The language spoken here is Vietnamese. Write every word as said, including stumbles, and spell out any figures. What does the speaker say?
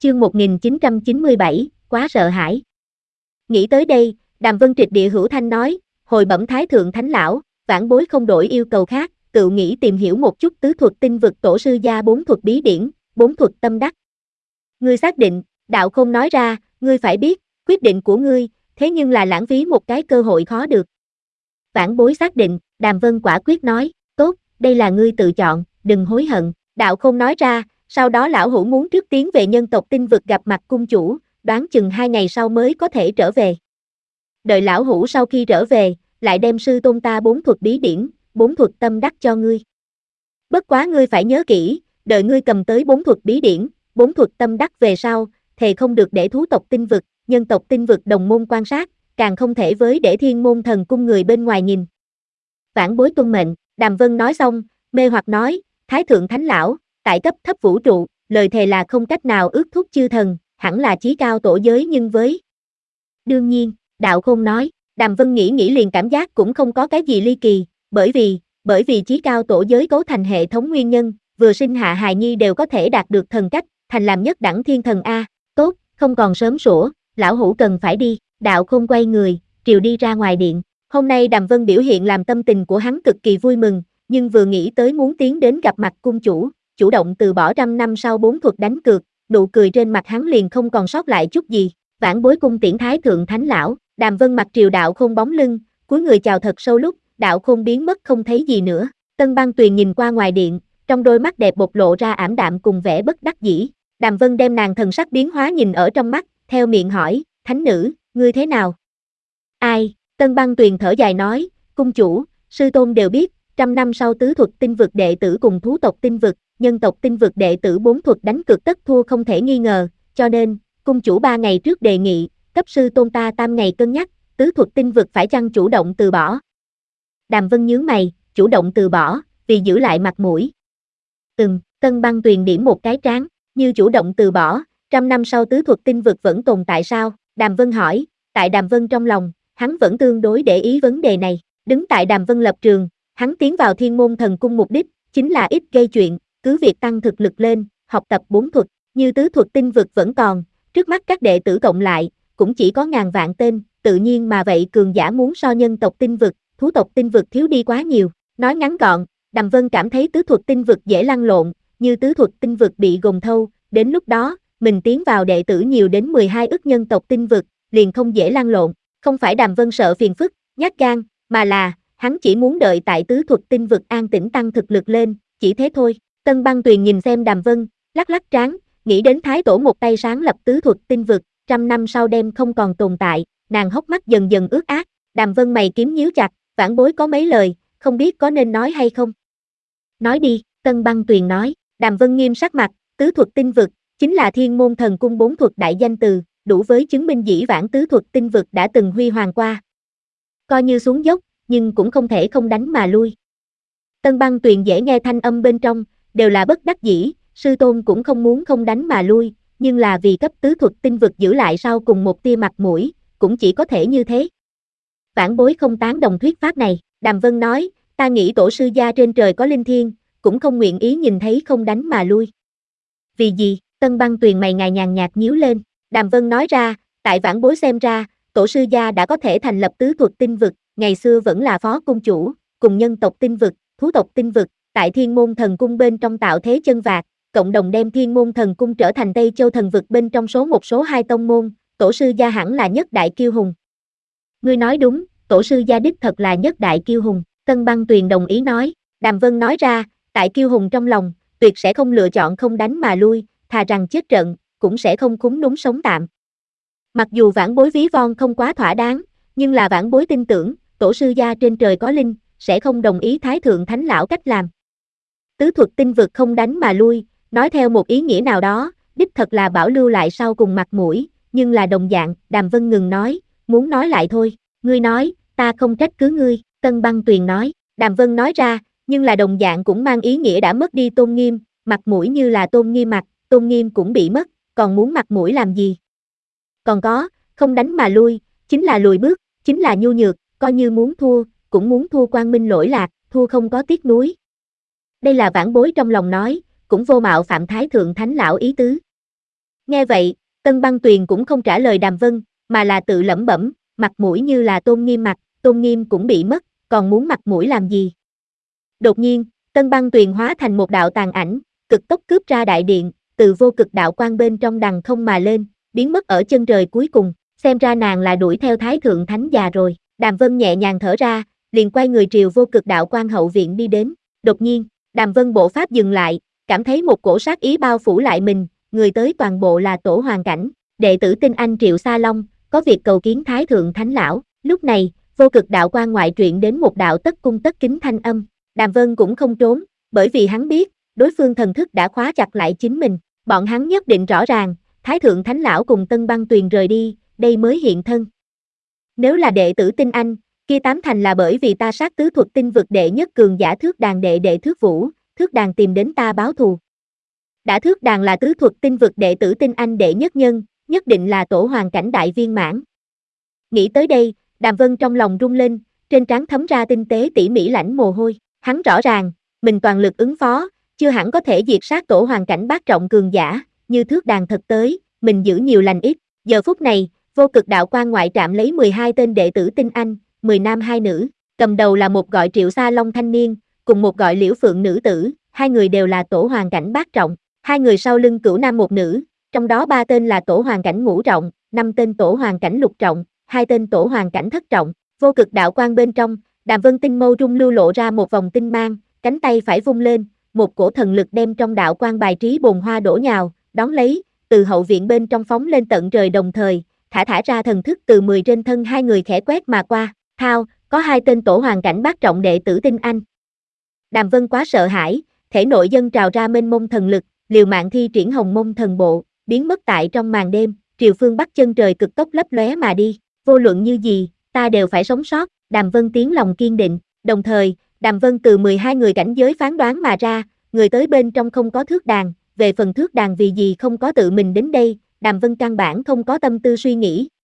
Chương một nghìn chín trăm chín mươi bảy, quá sợ hãi. Nghĩ tới đây, Đàm Vân triệt địa hữu thanh nói, hồi bẩm Thái Thượng Thánh Lão, vãn bối không đổi yêu cầu khác, tự nghĩ tìm hiểu một chút tứ thuật tinh vực tổ sư gia bốn thuật bí điển, bốn thuật tâm đắc. Ngươi xác định, Đạo Khôn nói ra, ngươi phải biết, quyết định của ngươi, thế nhưng là lãng phí một cái cơ hội khó được. Vãn bối xác định, Đàm Vân quả quyết nói, tốt, đây là ngươi tự chọn, đừng hối hận. Đạo Khôn nói ra, sau đó lão hữu muốn trước tiến về nhân tộc tinh vực gặp mặt cung chủ, đoán chừng hai ngày sau mới có thể trở về. Đợi lão hữu sau khi trở về, lại đem sư tôn ta bốn thuật bí điển, bốn thuật tâm đắc cho ngươi. Bất quá ngươi phải nhớ kỹ, đợi ngươi cầm tới bốn thuật bí điển, bốn thuật tâm đắc về sau, thề không được để thú tộc tinh vực, nhân tộc tinh vực đồng môn quan sát, càng không thể với để thiên môn thần cung người bên ngoài nhìn. Vãn bối tuân mệnh, Đàm Vân nói xong, mê hoặc nói, Thái Thượng Thánh Lão, tại cấp thấp vũ trụ, lời thề là không cách nào ước thúc chư thần, hẳn là chí cao tổ giới nhưng với. Đương nhiên, Đạo Khôn nói, Đàm Vân nghĩ nghĩ liền cảm giác cũng không có cái gì ly kỳ, bởi vì, bởi vì chí cao tổ giới cấu thành hệ thống nguyên nhân, vừa sinh hạ hài nhi đều có thể đạt được thần cách, thành làm nhất đẳng thiên thần A, tốt, không còn sớm sủa, lão hữu cần phải đi, Đạo Khôn quay người, triều đi ra ngoài điện, hôm nay Đàm Vân biểu hiện làm tâm tình của hắn cực kỳ vui mừng, nhưng vừa nghĩ tới muốn tiến đến gặp mặt cung chủ, chủ động từ bỏ trăm năm sau bốn thuật đánh cược, nụ cười trên mặt hắn liền không còn sót lại chút gì. Vãn bối cung tiễn Thái Thượng Thánh Lão, Đàm Vân mặt triều Đạo Khôn bóng lưng, cúi người chào thật sâu lúc, Đạo Khôn biến mất không thấy gì nữa. Tân Băng Tuyền nhìn qua ngoài điện, trong đôi mắt đẹp bộc lộ ra ảm đạm cùng vẻ bất đắc dĩ. Đàm Vân đem nàng thần sắc biến hóa nhìn ở trong mắt, theo miệng hỏi, Thánh nữ, ngươi thế nào? Ai? Tân Băng Tuyền thở dài nói, cung chủ, sư tôn đều biết, trăm năm sau tứ thuật tinh vực đệ tử cùng thú tộc tinh vực, nhân tộc tinh vực đệ tử bốn thuật đánh cược tất thua không thể nghi ngờ, cho nên, cung chủ ba ngày trước đề nghị, cấp sư tôn ta tam ngày cân nhắc, tứ thuật tinh vực phải chăng chủ động từ bỏ. Đàm Vân nhướng mày, chủ động từ bỏ, vì giữ lại mặt mũi. Ừm, Tân Băng Tuyền điểm một cái trán, như chủ động từ bỏ, trăm năm sau tứ thuật tinh vực vẫn tồn tại sao? Đàm Vân hỏi, tại Đàm Vân trong lòng, hắn vẫn tương đối để ý vấn đề này, đứng tại Đàm Vân lập trường, hắn tiến vào Thiên Môn Thần Cung mục đích, chính là ít gây chuyện, cứ việc tăng thực lực lên, học tập bốn thuật, như tứ thuật tinh vực vẫn còn, trước mắt các đệ tử cộng lại, cũng chỉ có ngàn vạn tên, tự nhiên mà vậy cường giả muốn so nhân tộc tinh vực, thú tộc tinh vực thiếu đi quá nhiều. Nói ngắn gọn, Đàm Vân cảm thấy tứ thuật tinh vực dễ lăn lộn, như tứ thuật tinh vực bị gồng thâu, đến lúc đó, mình tiến vào đệ tử nhiều đến mười hai ức nhân tộc tinh vực, liền không dễ lăn lộn, không phải Đàm Vân sợ phiền phức, nhát gan, mà là, hắn chỉ muốn đợi tại tứ thuật tinh vực an tĩnh tăng thực lực lên, chỉ thế thôi. Tân Băng Tuyền nhìn xem Đàm Vân, lắc lắc trán, nghĩ đến Thái Tổ một tay sáng lập tứ thuật tinh vực, trăm năm sau đem không còn tồn tại, nàng hốc mắt dần dần ướt át, Đàm Vân mày kiếm nhíu chặt, vãn bối có mấy lời, không biết có nên nói hay không. Nói đi, Tân Băng Tuyền nói, Đàm Vân nghiêm sắc mặt, tứ thuật tinh vực, chính là Thiên Môn Thần Cung bốn thuật đại danh từ, đủ với chứng minh dĩ vãng tứ thuật tinh vực đã từng huy hoàng qua. Coi như xuống dốc, nhưng cũng không thể không đánh mà lui. Tân Băng Tuyền dễ nghe thanh âm bên trong, đều là bất đắc dĩ, sư tôn cũng không muốn không đánh mà lui, nhưng là vì cấp tứ thuật tinh vực giữ lại sau cùng một tia mặt mũi, cũng chỉ có thể như thế. Vãn bối không tán đồng thuyết pháp này, Đàm Vân nói, ta nghĩ tổ sư gia trên trời có linh thiêng, cũng không nguyện ý nhìn thấy không đánh mà lui. Vì gì? Tân Băng Tuyền mày ngài nhàn nhạt nhíu lên, Đàm Vân nói ra, tại vãn bối xem ra, tổ sư gia đã có thể thành lập tứ thuật tinh vực, ngày xưa vẫn là phó cung chủ, cùng nhân tộc tinh vực, thú tộc tinh vực, tại Thiên Môn Thần Cung bên trong tạo thế chân vạc, cộng đồng đem Thiên Môn Thần Cung trở thành Tây Châu thần vực bên trong số một số hai tông môn, tổ sư gia hẳn là nhất đại kiêu hùng. Ngươi nói đúng, tổ sư gia đích thật là nhất đại kiêu hùng, Tân Băng Tuyền đồng ý nói, Đàm Vân nói ra, tại kiêu hùng trong lòng, tuyệt sẽ không lựa chọn không đánh mà lui, thà rằng chết trận, cũng sẽ không cúng núm sống tạm. Mặc dù vãn bối ví von không quá thỏa đáng, nhưng là vãn bối tin tưởng, tổ sư gia trên trời có linh, sẽ không đồng ý Thái Thượng Thánh Lão cách làm. Tứ thuật tinh vực không đánh mà lui, nói theo một ý nghĩa nào đó, đích thật là bảo lưu lại sau cùng mặt mũi, nhưng là đồng dạng, Đàm Vân ngừng nói, muốn nói lại thôi, ngươi nói, ta không trách cứ ngươi, Tân Băng Tuyền nói, Đàm Vân nói ra, nhưng là đồng dạng cũng mang ý nghĩa đã mất đi tôn nghiêm, mặt mũi như là tôn nghiêm mặt, tôn nghiêm cũng bị mất, còn muốn mặt mũi làm gì? Còn có, không đánh mà lui, chính là lùi bước, chính là nhu nhược, coi như muốn thua, cũng muốn thua quang minh lỗi lạc, thua không có tiếc nuối. Đây là vãn bối trong lòng nói, cũng vô mạo phạm Thái Thượng Thánh Lão ý tứ. Nghe vậy, Tân Băng Tuyền cũng không trả lời Đàm Vân, mà là tự lẩm bẩm, mặt mũi như là Tôn Nghiêm mặt, Tôn Nghiêm cũng bị mất, còn muốn mặt mũi làm gì? Đột nhiên, Tân Băng Tuyền hóa thành một đạo tàn ảnh, cực tốc cướp ra đại điện, từ vô cực đạo quan bên trong đằng không mà lên, biến mất ở chân trời cuối cùng, xem ra nàng là đuổi theo Thái Thượng Thánh già rồi. Đàm Vân nhẹ nhàng thở ra, liền quay người triều vô cực đạo quan hậu viện đi đến. Đột nhiên, Đàm Vân bộ pháp dừng lại, cảm thấy một cổ sát ý bao phủ lại mình, người tới toàn bộ là Tổ Hoàng Cảnh, đệ tử tinh anh Triệu Sa Long, có việc cầu kiến Thái Thượng Thánh lão. Lúc này, vô cực đạo quan ngoại truyện đến một đạo tất cung tất kính thanh âm. Đàm Vân cũng không trốn, bởi vì hắn biết, đối phương thần thức đã khóa chặt lại chính mình, bọn hắn nhất định rõ ràng, Thái Thượng Thánh lão cùng Tân Băng Tuyền rời đi, đây mới hiện thân. Nếu là đệ tử tinh anh, kia tám thành là bởi vì ta sát tứ thuật tinh vực đệ nhất cường giả Thước Đàn đệ đệ Thước Vũ, Thước Đàn tìm đến ta báo thù. Đã Thước Đàn là tứ thuật tinh vực đệ tử tinh anh đệ nhất nhân, nhất định là Tổ Hoàng Cảnh đại viên mãn. Nghĩ tới đây, Đàm Vân trong lòng rung lên, trên trán thấm ra tinh tế tỉ mỉ lãnh mồ hôi, hắn rõ ràng, mình toàn lực ứng phó, chưa hẳn có thể diệt sát Tổ Hoàng Cảnh bát trọng cường giả, như Thước Đàn thật tới, mình giữ nhiều lành ít. Giờ phút này, vô cực đạo quan ngoại trạm lấy mười hai tên đệ tử tinh anh, mười nam hai nữ, cầm đầu là một gọi Triệu Sa Long thanh niên, cùng một gọi Liễu Phượng nữ tử, hai người đều là Tổ Hoàng Cảnh bát trọng, hai người sau lưng cửu nam một nữ, trong đó ba tên là Tổ Hoàng Cảnh ngũ trọng, năm tên Tổ Hoàng Cảnh lục trọng, hai tên Tổ Hoàng Cảnh thất trọng. Vô cực đạo quan bên trong, Đàm Vân tinh mâu trung lưu lộ ra một vòng tinh mang, cánh tay phải vung lên, một cổ thần lực đem trong đạo quan bài trí bồn hoa đổ nhào, đón lấy, từ hậu viện bên trong phóng lên tận trời đồng thời, thả thả ra thần thức từ mười trên thân hai người khẽ quét mà qua, thao, có hai tên Tổ Hoàng Cảnh bát trọng đệ tử tinh anh. Đàm Vân quá sợ hãi, thể nội dâng trào ra mênh mông thần lực, liều mạng thi triển Hồng Mông thần bộ, biến mất tại trong màn đêm, triều phương bắc chân trời cực tốc lấp lóe mà đi, vô luận như gì, ta đều phải sống sót. Đàm Vân tiếng lòng kiên định, đồng thời, Đàm Vân từ mười hai người cảnh giới phán đoán mà ra, người tới bên trong không có Thước Đàn, về phần Thước Đàn vì gì không có tự mình đến đây, Đàm Vân căn bản không có tâm tư suy nghĩ,